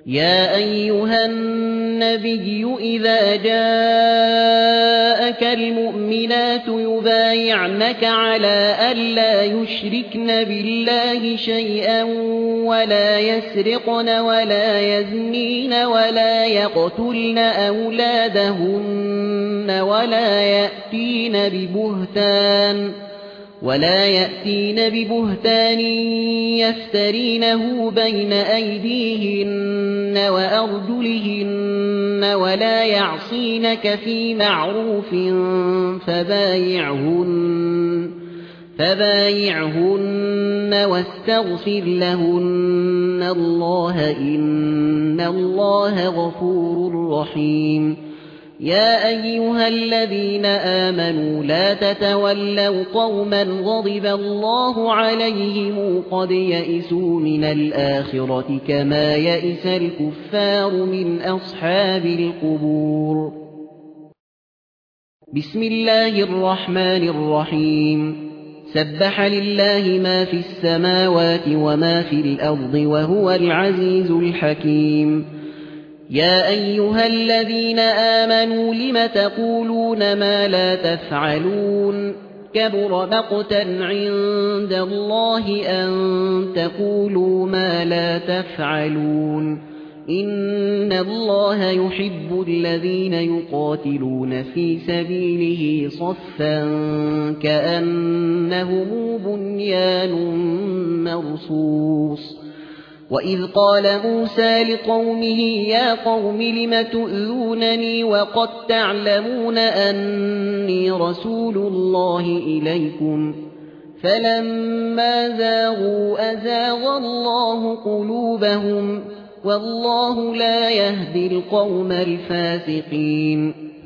يا أيها النبي إذا جاءك المؤمنات يبايعنك على ألا يشركن بالله شيئا ولا يسرقن ولا يزنين ولا يقتلن أولادهن ولا يأتين ببهتان يفترينه بين أيديهن وأرجلهن ولا يعصينك في معروف فبايعهن واستغفر لهن الله إن الله غفور رحيم. يا أيها الذين آمنوا لا تتولوا قوما غضب الله عليهم قد يئسوا من الآخرة كما يئس الكفار من أصحاب القبور. بسم الله الرحمن الرحيم. سبح لله ما في السماوات وما في الأرض وهو العزيز الحكيم. يا أيها الذين آمنوا لم تقولون ما لا تفعلون كبر مقتا عند الله أن تقولوا ما لا تفعلون إن الله يحب الذين يقاتلون في سبيله صفا كأنهم بنيان مرصوص. وإذ قال موسى لقومه يا قوم لم تؤذونني وقد تعلمون أني رسول الله إليكم فلما زاغوا أزاغ الله قلوبهم والله لا يهدي القوم الفاسقين.